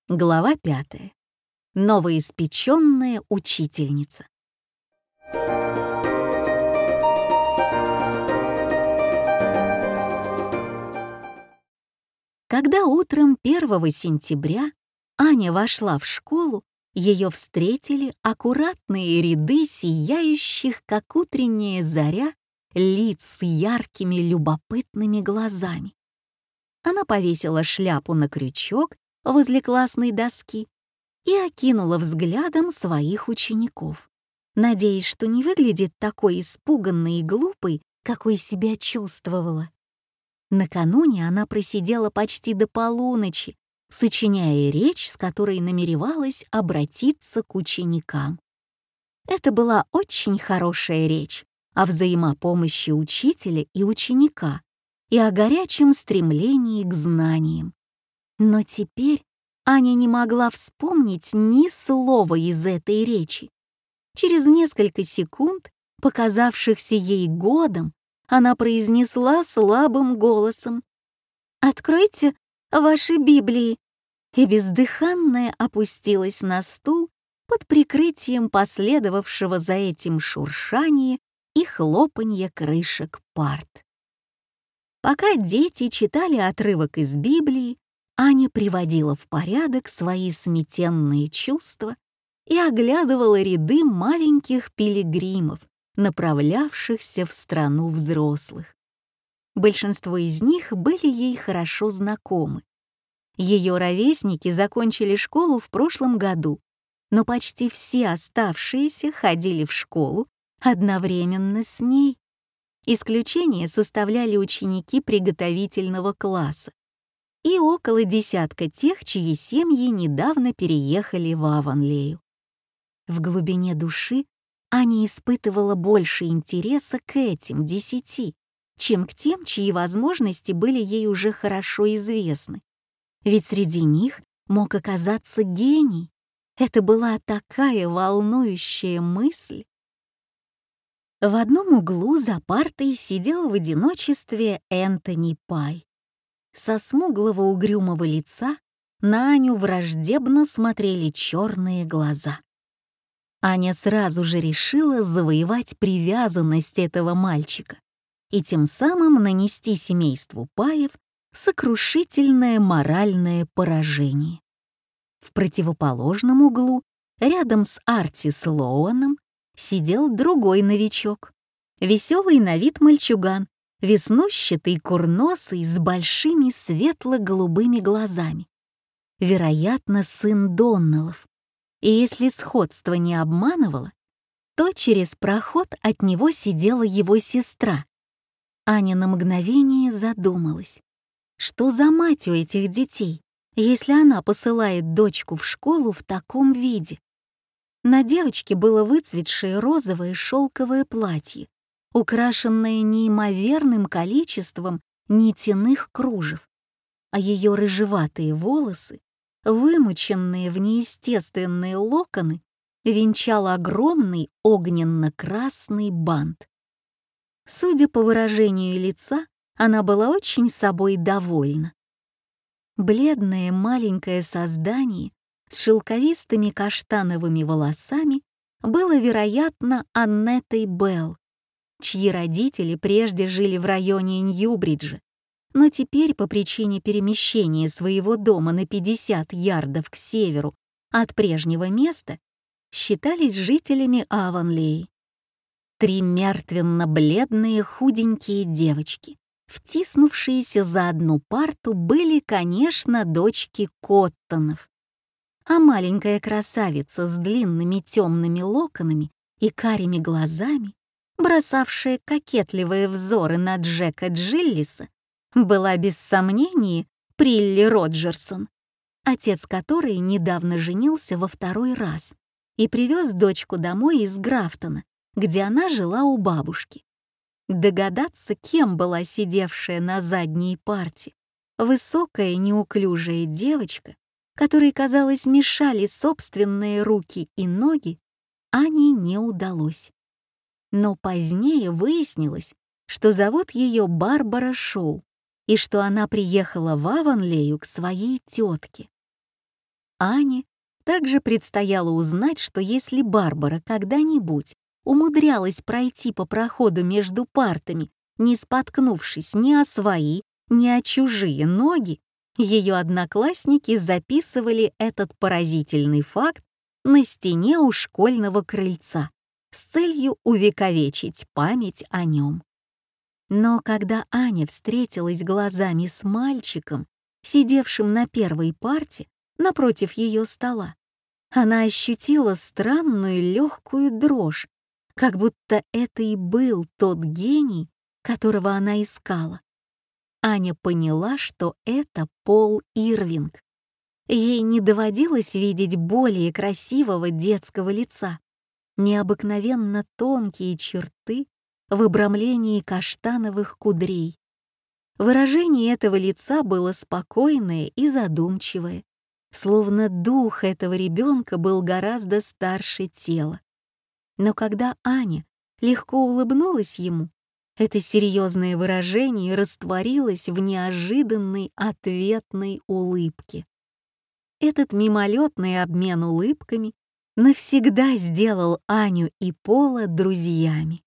Глава 5. Новоиспеченная учительница. Когда утром 1 сентября Аня вошла в школу, ее встретили аккуратные ряды сияющих, как утренняя заря, лиц с яркими любопытными глазами. Она повесила шляпу на крючок возле классной доски и окинула взглядом своих учеников, надеясь, что не выглядит такой испуганной и глупой, какой себя чувствовала. Накануне она просидела почти до полуночи, сочиняя речь, с которой намеревалась обратиться к ученикам. Это была очень хорошая речь о взаимопомощи учителя и ученика и о горячем стремлении к знаниям. Но теперь Аня не могла вспомнить ни слова из этой речи. Через несколько секунд, показавшихся ей годом, она произнесла слабым голосом: «Откройте ваши Библии», и бездыханная опустилась на стул под прикрытием последовавшего за этим шуршания и хлопанья крышек парт. Пока дети читали отрывок из Библии, Аня приводила в порядок свои смятенные чувства и оглядывала ряды маленьких пилигримов, направлявшихся в страну взрослых. Большинство из них были ей хорошо знакомы. Ее ровесники закончили школу в прошлом году, но почти все оставшиеся ходили в школу одновременно с ней. Исключение составляли ученики приготовительного класса и около десятка тех, чьи семьи недавно переехали в Авонлею. В глубине души Аня испытывала больше интереса к этим 10, чем к тем, чьи возможности были ей уже хорошо известны. Ведь среди них мог оказаться гений. Это была такая волнующая мысль. В одном углу за партой сидел в одиночестве Энтони Пай. Со смуглого угрюмого лица на Аню враждебно смотрели черные глаза. Аня сразу же решила завоевать привязанность этого мальчика и тем самым нанести семейству Паев сокрушительное моральное поражение. В противоположном углу, рядом с Арти Слоуаном, сидел другой новичок. Веселый на вид мальчуган, веснущатый, курносый, с большими светло-голубыми глазами. Вероятно, сын Доннеллов. И если сходство не обманывало, то через проход от него сидела его сестра. Аня на мгновение задумалась. Что за мать у этих детей, если она посылает дочку в школу в таком виде? На девочке было выцветшее розовое шелковое платье, украшенное неимоверным количеством нитяных кружев, а ее рыжеватые волосы, вымученные в неестественные локоны, венчал огромный огненно-красный бант. Судя по выражению лица, она была очень собой довольна. Бледное маленькое создание с шелковистыми каштановыми волосами было, вероятно, Аннеттой Белл, чьи родители прежде жили в районе Ньюбриджа, но теперь по причине перемещения своего дома на 50 ярдов к северу от прежнего места считались жителями Авонлеи. 3 мертвенно-бледные худенькие девочки, втиснувшиеся за одну парту, были, конечно, дочки Коттонов. А маленькая красавица с длинными темными локонами и карими глазами, бросавшая кокетливые взоры на Джека Джиллиса, была без сомнения Прилли Роджерсон, отец которой недавно женился во 2-й раз и привез дочку домой из Графтона, где она жила у бабушки. Догадаться, кем была сидевшая на задней парте высокая неуклюжая девочка, которой, казалось, мешали собственные руки и ноги, Ане не удалось. Но позднее выяснилось, что зовут ее Барбара Шоу и что она приехала в Авонлею к своей тетке. Ане также предстояло узнать, что если Барбара когда-нибудь умудрялась пройти по проходу между партами, не споткнувшись ни о свои, ни о чужие ноги, ее одноклассники записывали этот поразительный факт на стене у школьного крыльца с целью увековечить память о нем. Но когда Аня встретилась глазами с мальчиком, сидевшим на первой парте напротив ее стола, она ощутила странную легкую дрожь, как будто это и был тот гений, которого она искала. Аня поняла, что это Пол Ирвинг. Ей не доводилось видеть более красивого детского лица. Необыкновенно тонкие черты в обрамлении каштановых кудрей. Выражение этого лица было спокойное и задумчивое, словно дух этого ребенка был гораздо старше тела. Но когда Аня легко улыбнулась ему, это серьезное выражение растворилось в неожиданной ответной улыбке. Этот мимолетный обмен улыбками навсегда сделал Аню и Пола друзьями.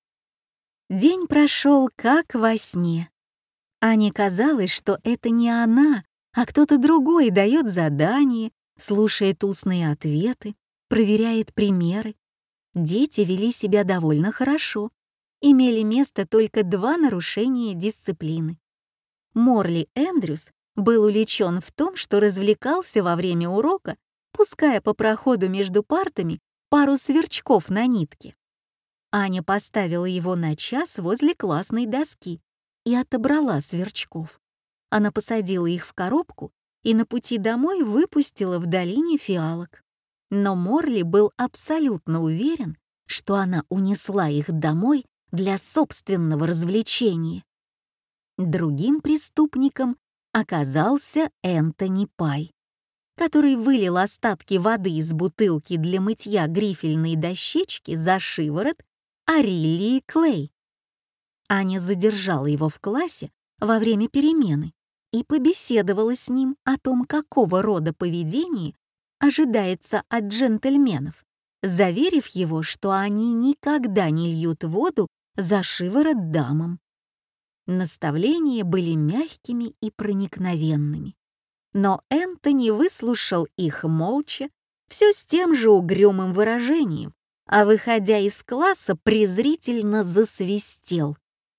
День прошел как во сне. Ане казалось, что это не она, а кто-то другой дает задание, слушает устные ответы, проверяет примеры. Дети вели себя довольно хорошо. Имели место только 2 нарушения дисциплины. Морли Эндрюс был увлечен в том, что развлекался во время урока, пуская по проходу между партами пару сверчков на нитке. Аня поставила его на час возле классной доски и отобрала сверчков. Она посадила их в коробку и на пути домой выпустила в долине фиалок. Но Морли был абсолютно уверен, что она унесла их домой для собственного развлечения. Другим преступником оказался Энтони Пай, который вылил остатки воды из бутылки для мытья грифельной дощечки за шиворот Ариллии Клей. Аня задержала его в классе во время перемены и побеседовала с ним о том, какого рода поведение ожидается от джентльменов, заверив его, что они никогда не льют воду за шиворот дамам. Наставления были мягкими и проникновенными. Но Энтони выслушал их молча, все с тем же угрюмым выражением, а, выходя из класса, презрительно засвистел.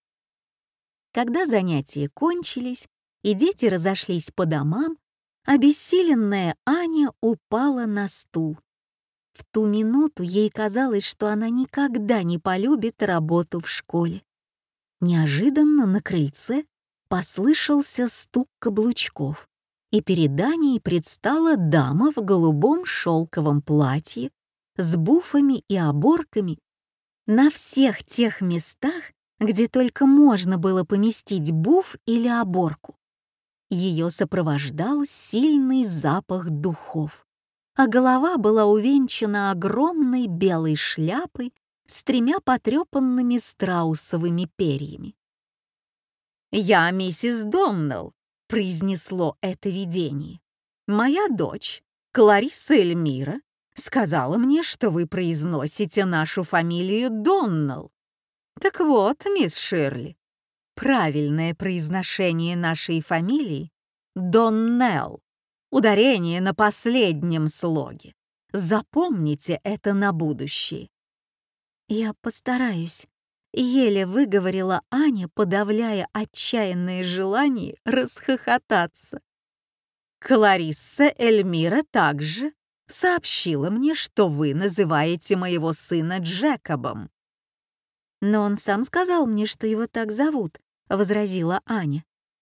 Когда занятия кончились и дети разошлись по домам, обессиленная Аня упала на стул. В ту минуту ей казалось, что она никогда не полюбит работу в школе. Неожиданно на крыльце послышался стук каблучков, и перед Аней предстала дама в голубом шелковом платье с буфами и оборками на всех тех местах, где только можно было поместить буф или оборку. Ее сопровождал сильный запах духов, а голова была увенчана огромной белой шляпой с 3 потрепанными страусовыми перьями. «Я миссис Доннелл», — произнесло это видение. «Моя дочь, Кларисса Эльмира, сказала мне, что вы произносите нашу фамилию Доннелл. Так вот, мисс Ширли, правильное произношение нашей фамилии — Доннелл, ударение на последнем слоге. Запомните это на будущее». «Я постараюсь», — еле выговорила Аня, подавляя отчаянное желание расхохотаться. «Кларисса Эльмира также сообщила мне, что вы называете моего сына Джекобом». «Но он сам сказал мне, что его так зовут», — возразила Аня.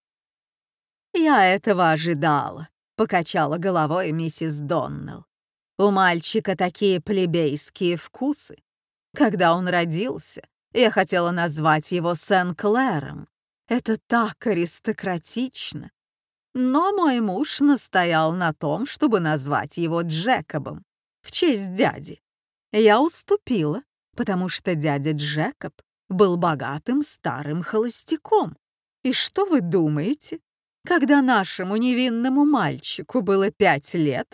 «Я этого ожидала», — покачала головой миссис Доннелл. «У мальчика такие плебейские вкусы. Когда он родился, я хотела назвать его Сен-Клэром. Это так аристократично. Но мой муж настоял на том, чтобы назвать его Джекобом в честь дяди. Я уступила, потому что дядя Джекоб был богатым старым холостяком. И что вы думаете? Когда нашему невинному мальчику было 5 лет,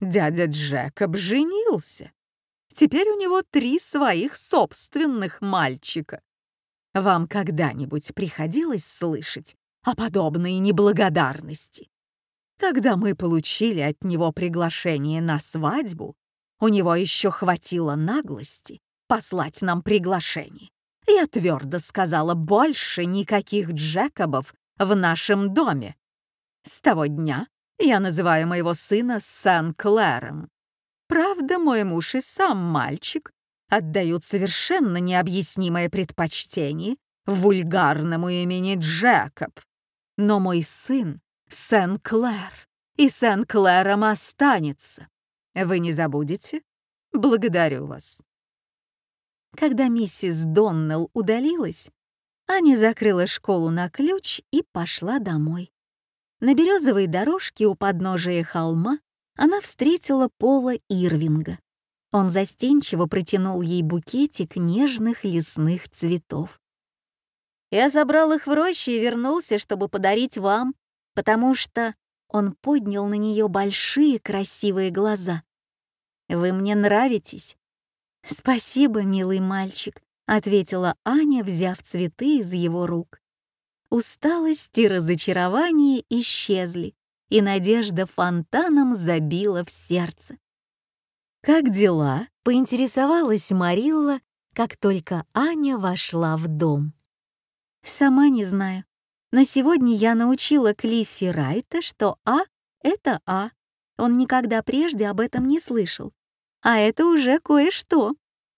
Дядя Джекоб женился. Теперь у него 3 своих собственных мальчика. Вам когда-нибудь приходилось слышать о подобной неблагодарности? Когда мы получили от него приглашение на свадьбу, у него еще хватило наглости послать нам приглашение. Я твердо сказала, больше никаких Джекобов в нашем доме. С того дня я называю моего сына Сен-Клэром. Правда, мой муж и сам мальчик отдают совершенно необъяснимое предпочтение вульгарному имени Джекоб. Но мой сын Сен-Клэр, и Сен-Клэром останется. Вы не забудете? Благодарю вас. Когда миссис Доннелл удалилась, Аня закрыла школу на ключ и пошла домой. На березовой дорожке у подножия холма она встретила Пола Ирвинга. Он застенчиво протянул ей букетик нежных лесных цветов. «Я забрал их в роще и вернулся, чтобы подарить вам, потому что...» Он поднял на нее большие красивые глаза. «Вы мне нравитесь». «Спасибо, милый мальчик», — ответила Аня, взяв цветы из его рук. Усталость и разочарование исчезли, и надежда фонтаном забила в сердце. «Как дела?» — поинтересовалась Марилла, как только Аня вошла в дом. «Сама не знаю, но сегодня я научила Клиффи Райта, что «а» — это «а». Он никогда прежде об этом не слышал. А это уже кое-что.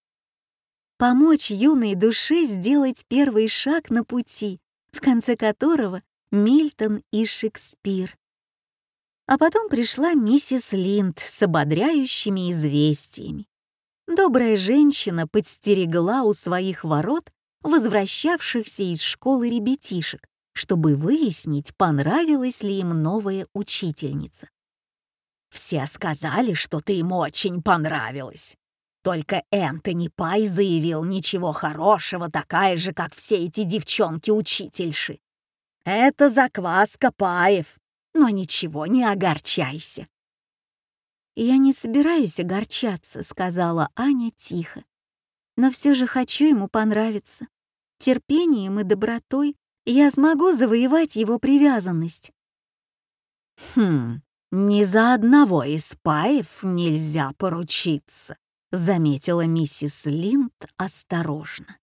Помочь юной душе сделать первый шаг на пути, в конце которого Мильтон и Шекспир. А потом пришла миссис Линд с ободряющими известиями. Добрая женщина подстерегла у своих ворот возвращавшихся из школы ребятишек, чтобы выяснить, понравилась ли им новая учительница. «Все сказали, что ты им очень понравилась. Только Энтони Пай заявил ничего хорошего, такая же, как все эти девчонки-учительши. Это закваска Паев, но ничего, не огорчайся». «Я не собираюсь огорчаться», — сказала Аня тихо. «Но все же хочу ему понравиться. Терпением и добротой я смогу завоевать его привязанность». Ни за одного из Паев нельзя поручиться», — заметила миссис Линд осторожно.